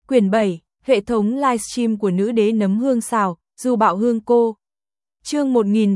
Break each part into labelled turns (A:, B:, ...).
A: Quyển 7, hệ thống livestream của nữ đế nấm hương xào, Du Bạo Hương cô. Chương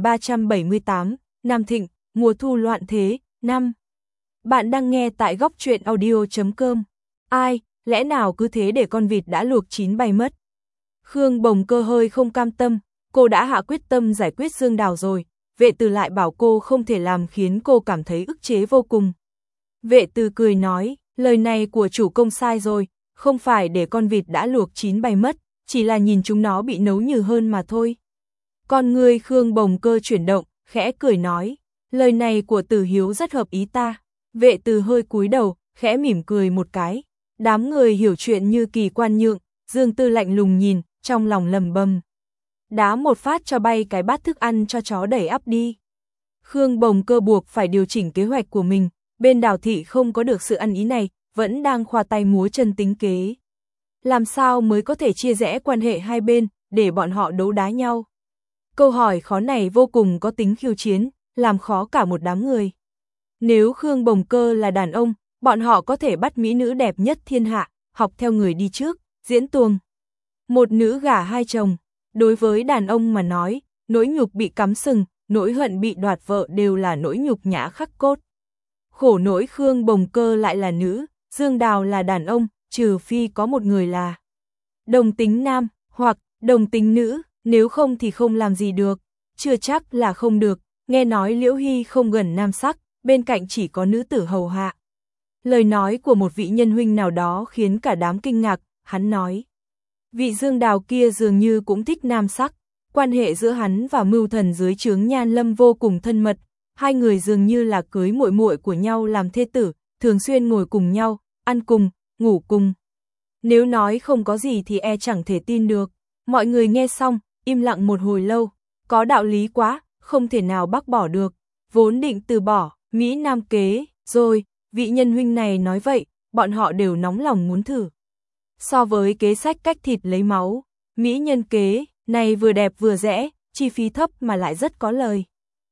A: 1378, Nam Thịnh, mùa thu loạn thế, 5. Bạn đang nghe tại góc truyện audio.com. Ai, lẽ nào cứ thế để con vịt đã luộc chín bay mất. Khương Bồng Cơ hơi không cam tâm, cô đã hạ quyết tâm giải quyết Dương Đào rồi, Vệ Từ lại bảo cô không thể làm khiến cô cảm thấy ức chế vô cùng. Vệ Từ cười nói, lời này của chủ công sai rồi, không phải để con vịt đã luộc chín bay mất, chỉ là nhìn chúng nó bị nấu nhừ hơn mà thôi. Con người Khương Bồng Cơ chuyển động, khẽ cười nói, lời này của Từ Hiếu rất hợp ý ta. Vệ Từ hơi cúi đầu, khẽ mỉm cười một cái. Đám người hiểu chuyện như Kỳ Quan Nhượng, Dương Tư lạnh lùng nhìn, trong lòng lầm bầm. Đá một phát cho bay cái bát thức ăn cho chó đẩy ắp đi. Khương Bồng Cơ buộc phải điều chỉnh kế hoạch của mình, bên Đào Thị không có được sự ăn ý này, vẫn đang khoa tay múa chân tính kế. Làm sao mới có thể chia rẽ quan hệ hai bên, để bọn họ đấu đá nhau? Câu hỏi khó này vô cùng có tính khiêu chiến, làm khó cả một đám người. Nếu Khương Bồng Cơ là đàn ông, bọn họ có thể bắt mỹ nữ đẹp nhất thiên hạ, học theo người đi trước, diễn tuồng. Một nữ gả hai chồng, đối với đàn ông mà nói, nỗi nhục bị cắm sừng, nỗi hận bị đoạt vợ đều là nỗi nhục nhã khắc cốt. Khổ nỗi Khương Bồng Cơ lại là nữ, Dương Đào là đàn ông, trừ phi có một người là đồng tính nam, hoặc đồng tính nữ, nếu không thì không làm gì được, chưa chắc là không được, nghe nói Liễu Hy không gần nam sắc, bên cạnh chỉ có nữ tử hầu hạ. Lời nói của một vị nhân huynh nào đó khiến cả đám kinh ngạc, hắn nói. Vị Dương Đào kia dường như cũng thích nam sắc, quan hệ giữa hắn và Mưu Thần dưới trướng Nhan Lâm vô cùng thân mật, hai người dường như là cưới muội muội của nhau làm thê tử, thường xuyên ngồi cùng nhau, ăn cùng, ngủ cùng. Nếu nói không có gì thì chẳng thể tin được. Mọi người nghe xong, im lặng một hồi lâu, có đạo lý quá, không thể nào bác bỏ được, vốn định từ bỏ, Mỹ Nam kế, rồi, vị nhân huynh này nói vậy, bọn họ đều nóng lòng muốn thử. So với kế sách cách thịt lấy máu, Mỹ nhân kế, này vừa đẹp vừa rẻ, chi phí thấp mà lại rất có lời.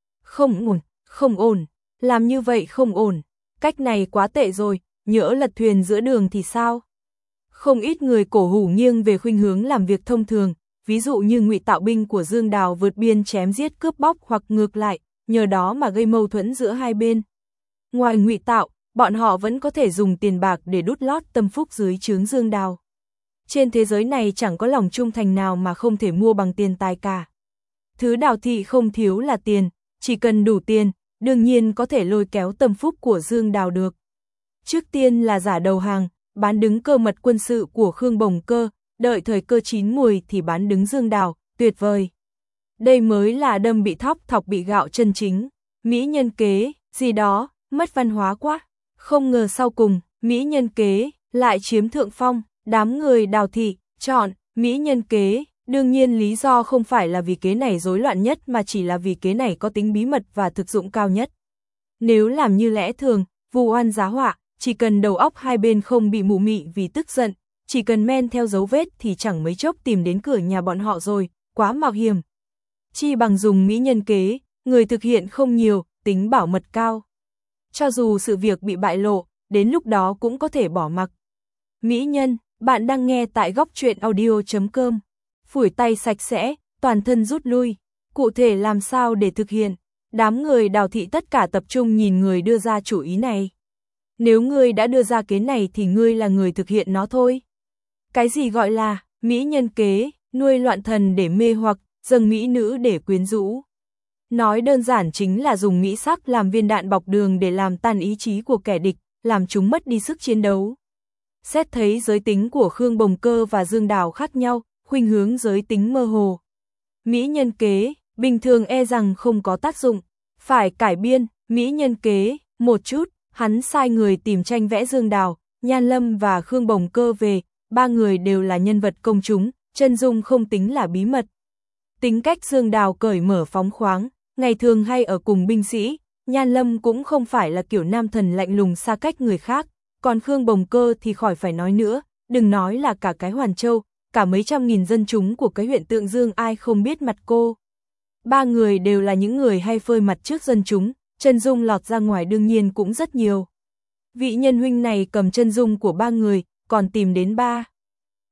A: Không ổn, làm như vậy không ổn, cách này quá tệ rồi, nhỡ lật thuyền giữa đường thì sao? Không ít người cổ hủ nghiêng về khuynh hướng làm việc thông thường, ví dụ như ngụy tạo binh của Dương Đào vượt biên chém giết cướp bóc hoặc ngược lại, nhờ đó mà gây mâu thuẫn giữa hai bên. Ngoài ngụy tạo, bọn họ vẫn có thể dùng tiền bạc để đút lót tâm phúc dưới trướng Dương Đào. Trên thế giới này chẳng có lòng trung thành nào mà không thể mua bằng tiền tài cả. Thứ Đào Thị không thiếu là tiền, chỉ cần đủ tiền, đương nhiên có thể lôi kéo tâm phúc của Dương Đào được. Trước tiên là giả đầu hàng, bán đứng cơ mật quân sự của Khương Bồng Cơ, đợi thời cơ chín mùi thì bán đứng Dương Đào, tuyệt vời. Đây mới là đâm bị thọc bị gạo chân chính. Mỹ nhân kế, gì đó, mất văn hóa quá. Không ngờ sau cùng, Mỹ nhân kế lại chiếm thượng phong, đám người Đào Thị chọn Mỹ nhân kế, đương nhiên lý do không phải là vì kế này rối loạn nhất mà chỉ là vì kế này có tính bí mật và thực dụng cao nhất. Nếu làm như lẽ thường, vu oan giá họa, chỉ cần đầu óc hai bên không bị mụ mị vì tức giận, chỉ cần men theo dấu vết thì chẳng mấy chốc tìm đến cửa nhà bọn họ rồi, quá mạo hiểm. Chi bằng dùng mỹ nhân kế, người thực hiện không nhiều, tính bảo mật cao. Cho dù sự việc bị bại lộ, đến lúc đó cũng có thể bỏ mặc. Mỹ nhân, bạn đang nghe tại góc truyện audio.com. Phủi tay sạch sẽ, toàn thân rút lui. Cụ thể làm sao để thực hiện? Đám người Đào Thị tất cả tập trung nhìn người đưa ra chủ ý này. Nếu ngươi đã đưa ra kế này thì ngươi là người thực hiện nó thôi. Cái gì gọi là mỹ nhân kế, nuôi loạn thần để mê hoặc, dâng mỹ nữ để quyến rũ. Nói đơn giản chính là dùng mỹ sắc làm viên đạn bọc đường để làm tan ý chí của kẻ địch, làm chúng mất đi sức chiến đấu. Xét thấy giới tính của Khương Bồng Cơ và Dương Đào khác nhau, khuynh hướng giới tính mơ hồ. Mỹ nhân kế, bình thường rằng không có tác dụng, phải cải biên, mỹ nhân kế, một chút, hắn sai người tìm tranh vẽ Dương Đào, Nhan Lâm và Khương Bồng Cơ về, ba người đều là nhân vật công chúng, chân dung không tính là bí mật. Tính cách Dương Đào cởi mở phóng khoáng, ngày thường hay ở cùng binh sĩ, Nhan Lâm cũng không phải là kiểu nam thần lạnh lùng xa cách người khác, còn Khương Bồng Cơ thì khỏi phải nói nữa, đừng nói là cả cái Hoàn Châu, cả mấy trăm nghìn dân chúng của cái huyện Tượng Dương ai không biết mặt cô. Ba người đều là những người hay phơi mặt trước dân chúng, chân dung lọt ra ngoài đương nhiên cũng rất nhiều. Vị nhân huynh này cầm chân dung của ba người, còn tìm đến ba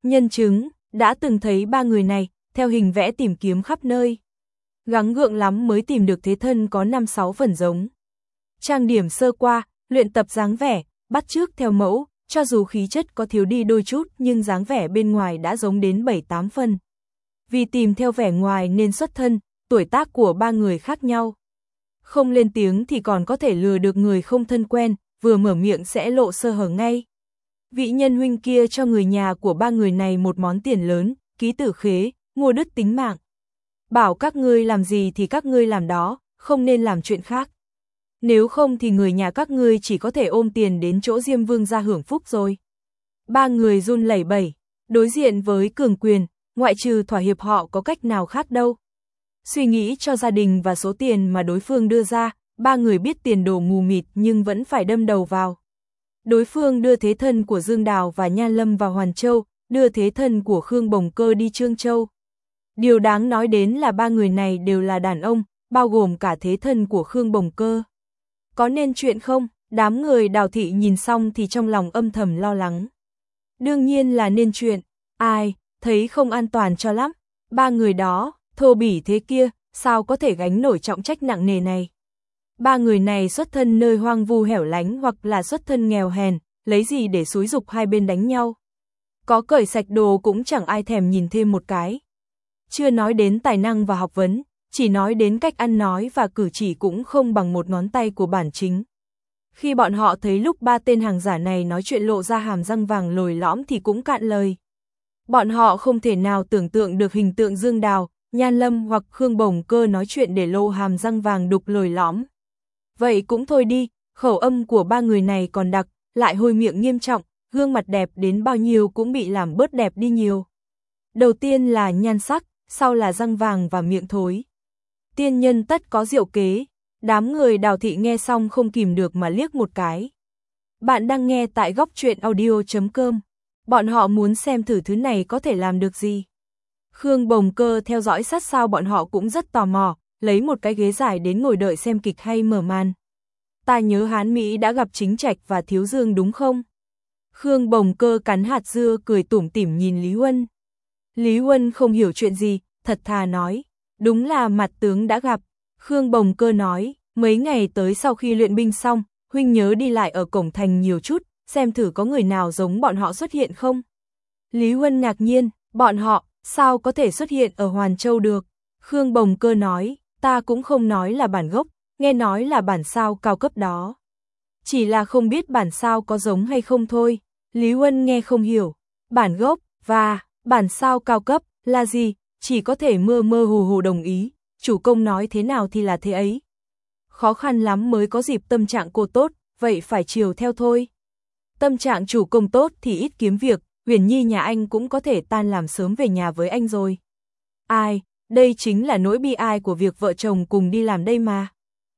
A: Nhân chứng, đã từng thấy ba người này, theo hình vẽ tìm kiếm khắp nơi. Gắng gượng lắm mới tìm được thế thân có 5-6 phần giống. Trang điểm sơ qua, luyện tập dáng vẻ, bắt chước theo mẫu, cho dù khí chất có thiếu đi đôi chút nhưng dáng vẻ bên ngoài đã giống đến 7-8 phần. Vì tìm theo vẻ ngoài nên xuất thân, tuổi tác của ba người khác nhau. Không lên tiếng thì còn có thể lừa được người không thân quen, vừa mở miệng sẽ lộ sơ hở ngay. Vị nhân huynh kia cho người nhà của ba người này một món tiền lớn, ký tử khế, mua đứt tính mạng. Bảo các ngươi làm gì thì các ngươi làm đó, không nên làm chuyện khác. Nếu không thì người nhà các ngươi chỉ có thể ôm tiền đến chỗ Diêm Vương gia hưởng phúc rồi. Ba người run lẩy bẩy, đối diện với cường quyền, ngoại trừ thỏa hiệp họ có cách nào khác đâu. Suy nghĩ cho gia đình và số tiền mà đối phương đưa ra, ba người biết tiền đồ mù mịt nhưng vẫn phải đâm đầu vào. Đối phương đưa thế thân của Dương Đào và Nhan Lâm vào Hoàn Châu, đưa thế thân của Khương Bồng Cơ đi Trương Châu. Điều đáng nói đến là ba người này đều là đàn ông, bao gồm cả thế thân của Khương Bồng Cơ. Có nên chuyện không? Đám người Đào thị nhìn xong thì trong lòng âm thầm lo lắng. Đương nhiên là nên chuyện. Ai, thấy không an toàn cho lắm. Ba người đó, thô bỉ thế kia, sao có thể gánh nổi trọng trách nặng nề này. Ba người này xuất thân nơi hoang vu hẻo lánh hoặc là xuất thân nghèo hèn, lấy gì để xúi giục hai bên đánh nhau. Có cởi sạch đồ cũng chẳng ai thèm nhìn thêm một cái. Chưa nói đến tài năng và học vấn, chỉ nói đến cách ăn nói và cử chỉ cũng không bằng một ngón tay của bản chính. Khi bọn họ thấy lúc ba tên hàng giả này nói chuyện lộ ra hàm răng vàng lồi lõm thì cũng cạn lời. Bọn họ không thể nào tưởng tượng được hình tượng Dương Đào, Nhan Lâm hoặc Khương Bồng Cơ nói chuyện để lộ hàm răng vàng đục lồi lõm. Vậy cũng thôi đi, khẩu âm của ba người này còn đặc, lại hôi miệng nghiêm trọng, gương mặt đẹp đến bao nhiêu cũng bị làm bớt đẹp đi nhiều. Đầu tiên là nhan sắc, sau là răng vàng và miệng thối. Tiên nhân tất có diệu kế, đám người Đào thị nghe xong không kìm được mà liếc một cái. Bạn đang nghe tại Góc Truyện Audio.com, bọn họ muốn xem thử thứ này có thể làm được gì. Khương Bồng Cơ theo dõi sát sao bọn họ cũng rất tò mò, lấy một cái ghế dài đến ngồi đợi xem kịch hay mở màn. Ta nhớ Hán Mỹ đã gặp Chính Trạch và Thiếu Dương đúng không? Khương Bồng Cơ cắn hạt dưa cười tủm tỉm nhìn Lý Huân. Lý Huân không hiểu chuyện gì, thật thà nói, đúng là mặt tướng đã gặp. Khương Bồng Cơ nói, mấy ngày tới sau khi luyện binh xong, huynh nhớ đi lại ở cổng thành nhiều chút, xem thử có người nào giống bọn họ xuất hiện không. Lý Huân ngạc nhiên, bọn họ, sao có thể xuất hiện ở Hoàn Châu được? Khương Bồng Cơ nói, ta cũng không nói là bản gốc, nghe nói là bản sao cao cấp đó. Chỉ là không biết bản sao có giống hay không thôi. Lý Huân nghe không hiểu, bản gốc và bản sao cao cấp là gì, chỉ có thể mơ mơ hồ hồ đồng ý, chủ công nói thế nào thì là thế ấy. Khó khăn lắm mới có dịp tâm trạng cô tốt, vậy phải chiều theo thôi. Tâm trạng chủ công tốt thì ít kiếm việc, Huyền Nhi nhà anh cũng có thể tan làm sớm về nhà với anh rồi. Ai, đây chính là nỗi bi ai của việc vợ chồng cùng đi làm đây mà.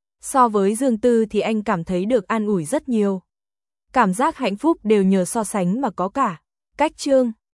A: So với Dương Tư thì anh cảm thấy được an ủi rất nhiều. Cảm giác hạnh phúc đều nhờ so sánh mà có cả. Cách chương